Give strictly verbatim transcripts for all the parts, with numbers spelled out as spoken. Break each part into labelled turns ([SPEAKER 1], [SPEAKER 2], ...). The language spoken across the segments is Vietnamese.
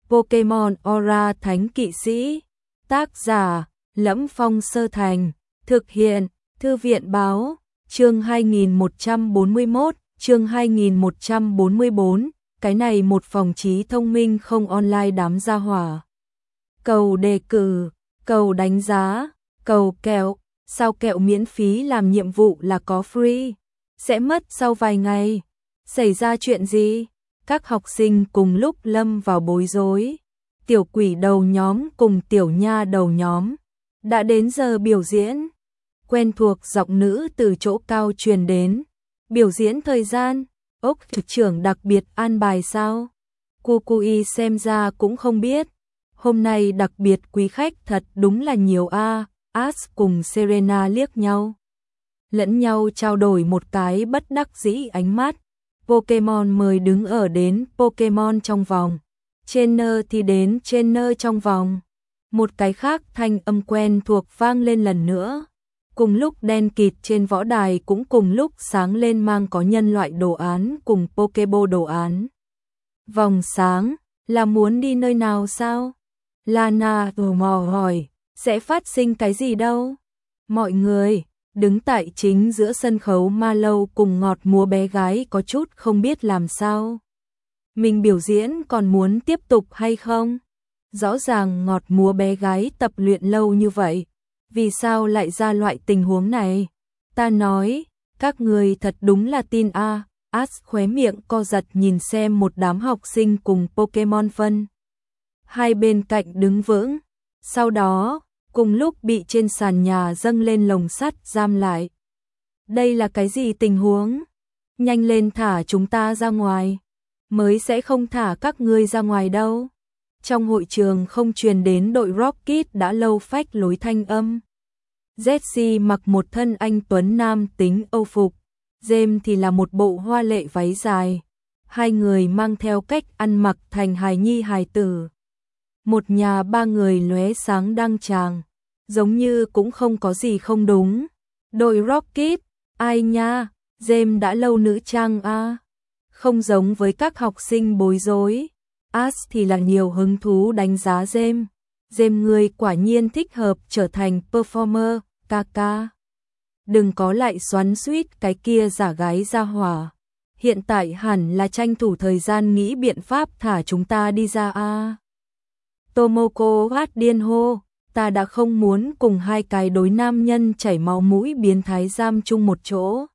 [SPEAKER 1] Pokemon Aura Thánh Kỵ Sĩ. Tác giả: Lẫm Phong Sơ Thành. Thực hiện: Thư viện Báo. Chương hai nghìn một trăm bốn mươi mốt, chương hai nghìn một trăm bốn mươi bốn, cái này một phòng trí thông minh không online đám gia hỏa. Cầu đề cử, cầu đánh giá, cầu kẹo, sao kẹo miễn phí làm nhiệm vụ là có free, sẽ mất sau vài ngày. Xảy ra chuyện gì? Các học sinh cùng lúc lâm vào bối rối. Tiểu quỷ đầu nhóm cùng tiểu nha đầu nhóm. Đã đến giờ biểu diễn. Quen thuộc giọng nữ từ chỗ cao truyền đến. Biểu diễn thời gian, ốc thực trưởng đặc biệt an bài sao? Kukui xem ra cũng không biết. Hôm nay đặc biệt quý khách thật đúng là nhiều a. Ash cùng Serena liếc nhau. Lẫn nhau trao đổi một cái bất đắc dĩ ánh mắt. Pokemon mời đứng ở đến Pokemon trong vòng. Trainer thì đến Trainer trong vòng. Một cái khác thanh âm quen thuộc vang lên lần nữa. Cùng lúc đen kịt trên võ đài cũng cùng lúc sáng lên mang có nhân loại đồ án cùng Pokeball đồ án. Vòng sáng, là muốn đi nơi nào sao? Lana tò mò hỏi, sẽ phát sinh cái gì đâu? Mọi người, đứng tại chính giữa sân khấu ma lâu cùng ngọt múa bé gái có chút không biết làm sao. Mình biểu diễn còn muốn tiếp tục hay không? Rõ ràng ngọt múa bé gái tập luyện lâu như vậy. Vì sao lại ra loại tình huống này? Ta nói, các người thật đúng là tin a. À. Ash khóe miệng co giật nhìn xem một đám học sinh cùng Pokemon phân. Hai bên cạnh đứng vững. Sau đó, cùng lúc bị trên sàn nhà dâng lên lồng sắt giam lại. Đây là cái gì tình huống? Nhanh lên thả chúng ta ra ngoài. Mới sẽ không thả các ngươi ra ngoài đâu. Trong hội trường không truyền đến đội Rocket đã lâu phách lối thanh âm. Jessie mặc một thân anh tuấn nam tính Âu phục, James thì là một bộ hoa lệ váy dài. Hai người mang theo cách ăn mặc thành hài nhi hài tử. Một nhà ba người lóe sáng đăng tràng, giống như cũng không có gì không đúng. Đội Rocket, ai nha, James đã lâu nữ trang a, à? Không giống với các học sinh bối rối. Ash thì là nhiều hứng thú đánh giá James. James người quả nhiên thích hợp trở thành performer, ca ca. Đừng có lại xoắn xuýt cái kia giả gái ra hỏa. Hiện tại hẳn là tranh thủ thời gian nghĩ biện pháp thả chúng ta đi ra a. À. Tomoko hát điên hô, ta đã không muốn cùng hai cái đối nam nhân chảy máu mũi biến thái giam chung một chỗ.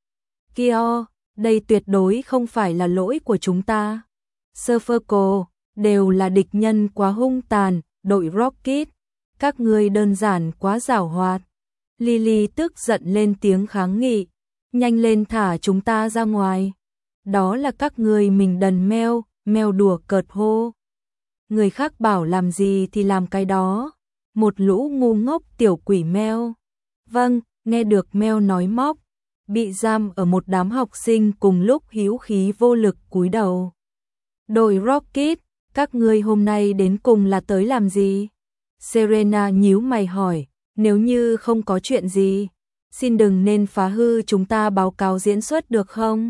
[SPEAKER 1] Kyo, đây tuyệt đối không phải là lỗi của chúng ta. Surferco, đều là địch nhân quá hung tàn, đội Rocket, các ngươi đơn giản quá giảo hoạt. Lily tức giận lên tiếng kháng nghị, nhanh lên thả chúng ta ra ngoài. Đó là các ngươi mình đần meo, meo đùa cợt hô. Người khác bảo làm gì thì làm cái đó. Một lũ ngu ngốc tiểu quỷ meo. Vâng, nghe được meo nói móc. Bị giam ở một đám học sinh cùng lúc hữu khí vô lực cúi đầu. Đội Rocket, các ngươi hôm nay đến cùng là tới làm gì? Serena nhíu mày hỏi, nếu như không có chuyện gì, xin đừng nên phá hư chúng ta báo cáo diễn xuất được không?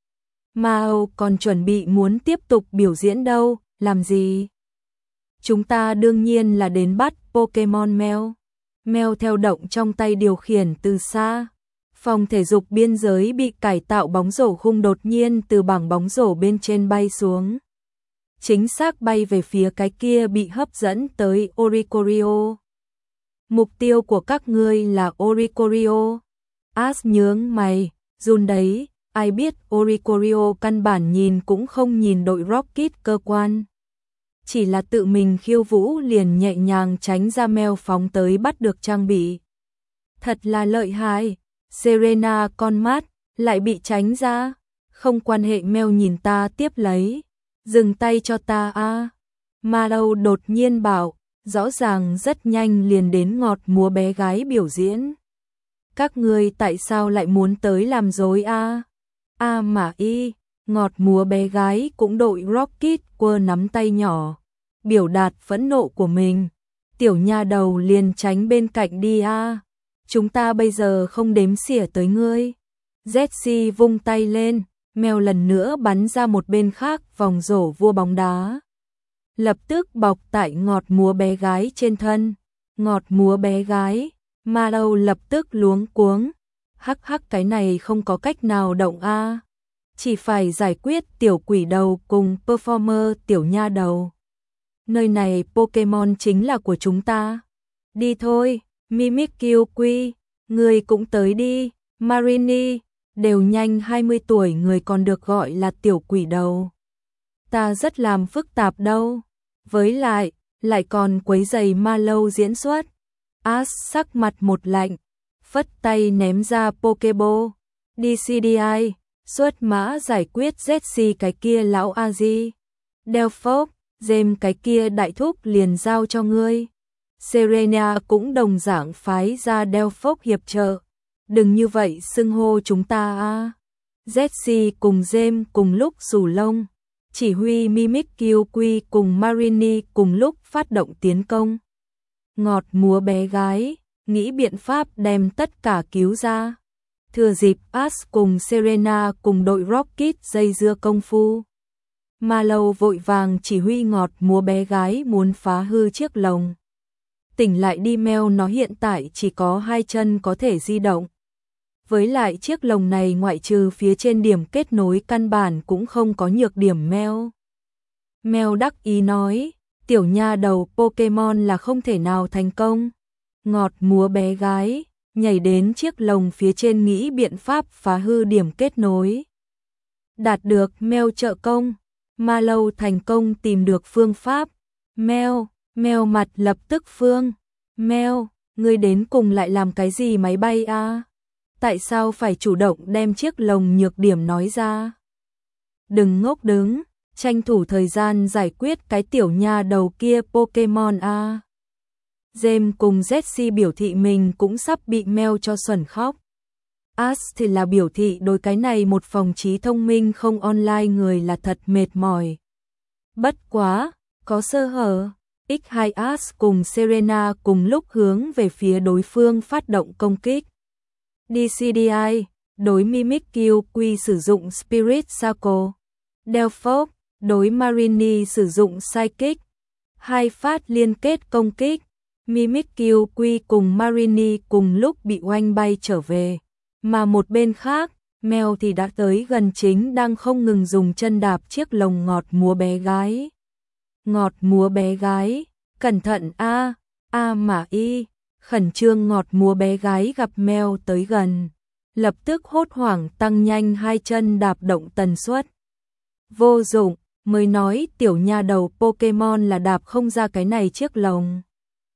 [SPEAKER 1] Mao còn chuẩn bị muốn tiếp tục biểu diễn đâu, làm gì? Chúng ta đương nhiên là đến bắt Pokemon Meo. Meo theo động trong tay điều khiển từ xa. Phòng thể dục biên giới bị cải tạo bóng rổ khung đột nhiên từ bảng bóng rổ bên trên bay xuống. Chính xác bay về phía cái kia bị hấp dẫn tới Oricorio. Mục tiêu của các ngươi là Oricorio. Ash nhướng mày, run đấy, ai biết Oricorio căn bản nhìn cũng không nhìn đội Rocket cơ quan. Chỉ là tự mình khiêu vũ liền nhẹ nhàng tránh ra Meo phóng tới bắt được trang bị. Thật là lợi hại. Serena con mắt, lại bị tránh ra. Không quan hệ Meo nhìn ta tiếp lấy. Dừng tay cho ta a. À. Marrow đột nhiên bảo, rõ ràng rất nhanh liền đến ngọt múa bé gái biểu diễn. Các ngươi tại sao lại muốn tới làm dối a? À? A à mà y, ngọt múa bé gái cũng đội Rocket quơ nắm tay nhỏ. Biểu đạt phẫn nộ của mình. Tiểu nha đầu liền tránh bên cạnh đi a. À. Chúng ta bây giờ không đếm xỉa tới ngươi. Jessie vung tay lên, Meo lần nữa bắn ra một bên khác vòng rổ vua bóng đá. lập tức bọc tại ngọt múa bé gái trên thân. Ngọt múa bé gái, Mallow lập tức luống cuống. Hắc hắc, cái này không có cách nào động a. Chỉ phải giải quyết tiểu quỷ đầu cùng performer tiểu nha đầu. Nơi này Pokemon chính là của chúng ta. Đi thôi, Mimikyu-Quy, người cũng tới đi. Marini, đều nhanh hai mươi tuổi người còn được gọi là tiểu quỷ đầu. Ta rất làm phức tạp đâu. Với lại, lại còn quấy giày Mallow diễn xuất. Ash sắc mặt một lạnh, phất tay ném ra Pokeball. đê xê đê i, xuất mã giải quyết Jessie cái kia lão A-di. Delphos, James cái kia đại thúc liền giao cho ngươi. Serena cũng đồng dạng phái ra Delphos hiệp trợ. Đừng như vậy xưng hô chúng ta a. Jessie cùng James cùng lúc rủ lông. Chỉ huy Mimikyu-Quy cùng Marini cùng lúc phát động tiến công. Ngọt múa bé gái, nghĩ biện pháp đem tất cả cứu ra. Thừa dịp Ash cùng Serena cùng đội Rocket dây dưa công phu. Mallow vội vàng chỉ huy ngọt múa bé gái muốn phá hư chiếc lồng. Tỉnh lại đi Mel, nó hiện tại chỉ có hai chân có thể di động. Với lại chiếc lồng này ngoại trừ phía trên điểm kết nối căn bản cũng không có nhược điểm Mel. Mel đắc ý nói, tiểu nha đầu Pokemon là không thể nào thành công. Ngọt múa bé gái, nhảy đến chiếc lồng phía trên nghĩ biện pháp phá hư điểm kết nối. Đạt được Mel trợ công, Mallow thành công tìm được phương pháp. Mel, Mel mặt lập tức phương. Mel, ngươi đến cùng lại làm cái gì máy bay a? À? Tại sao phải chủ động đem chiếc lồng nhược điểm nói ra? Đừng ngốc đứng, tranh thủ thời gian giải quyết cái tiểu nha đầu kia Pokemon a. À? James cùng Jessie biểu thị mình cũng sắp bị Mel cho xuẩn khóc. Ash thì là biểu thị đối cái này một phòng trí thông minh không online người là thật mệt mỏi. Bất quá, có sơ hở. ích hai Ash cùng Serena cùng lúc hướng về phía đối phương phát động công kích. đê xê đê i, đối Mimikyu-Quy sử dụng Spirit Circle. Delphos, đối Marini sử dụng Psychic. Hai phát liên kết công kích. Mimikyu-Quy cùng Marini cùng lúc bị oanh bay trở về. Mà một bên khác, Mel thì đã tới gần chính đang không ngừng dùng chân đạp chiếc lồng ngọt múa bé gái. Ngọt múa bé gái, cẩn thận a, a mà y, khẩn trương ngọt múa bé gái gặp Mel tới gần. Lập tức hốt hoảng tăng nhanh hai chân đạp động tần suất. Vô dụng, mới nói tiểu nha đầu Pokemon là đạp không ra cái này chiếc lồng.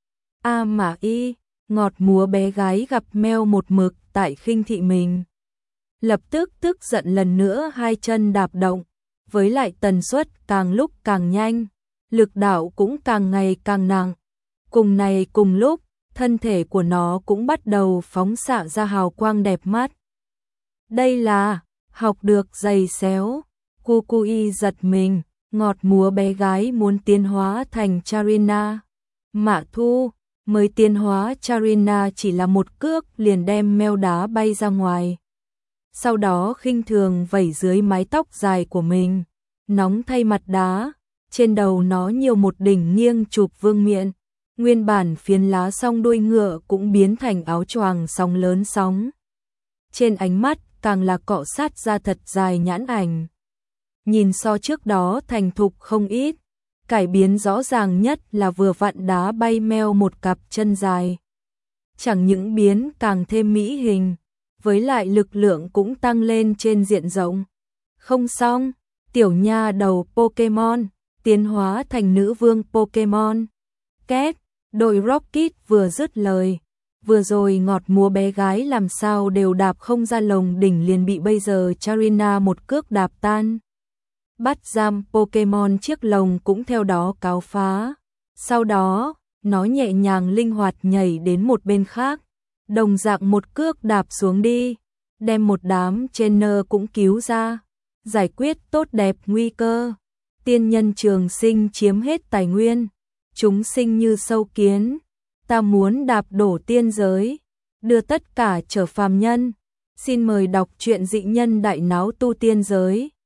[SPEAKER 1] A mà y, ngọt múa bé gái gặp Mel một mực tại khinh thị mình. Lập tức tức giận lần nữa hai chân đạp động, với lại tần suất càng lúc càng nhanh, lực đạo cũng càng ngày càng nặng. Cùng này cùng lúc, thân thể của nó cũng bắt đầu phóng xạ ra hào quang đẹp mắt. Đây là, học được giày xéo, Kukui giật mình, ngọt múa bé gái muốn tiến hóa thành Charina. Mạ Thu, mới tiến hóa Charina chỉ là một cước liền đem Mel đá bay ra ngoài. Sau đó khinh thường vẩy dưới mái tóc dài của mình, nóng thay mặt đá, trên đầu nó nhiều một đỉnh nghiêng chụp vương miện, nguyên bản phiến lá song đuôi ngựa cũng biến thành áo choàng sóng lớn sóng. Trên ánh mắt càng là cọ sát ra thật dài nhãn ảnh. Nhìn so trước đó thành thục không ít, cải biến rõ ràng nhất là vừa vặn đá bay Mel một cặp chân dài. Chẳng những biến càng thêm mỹ hình, với lại lực lượng cũng tăng lên trên diện rộng. Không xong, tiểu nha đầu Pokemon, tiến hóa thành nữ vương Pokemon. Két, đội Rocket vừa dứt lời, vừa rồi ngọt múa bé gái làm sao đều đạp không ra lồng đỉnh liền bị bây giờ Charina một cước đạp tan. Bắt giam Pokemon chiếc lồng cũng theo đó cáo phá. Sau đó, nó nhẹ nhàng linh hoạt nhảy đến một bên khác, đồng dạng một cước đạp xuống đi, đem một đám trainer cũng cứu ra, giải quyết tốt đẹp nguy cơ. Tiên nhân trường sinh chiếm hết tài nguyên, chúng sinh như sâu kiến, ta muốn đạp đổ tiên giới, đưa tất cả trở phàm nhân. Xin mời đọc truyện dị nhân đại náo tu tiên giới.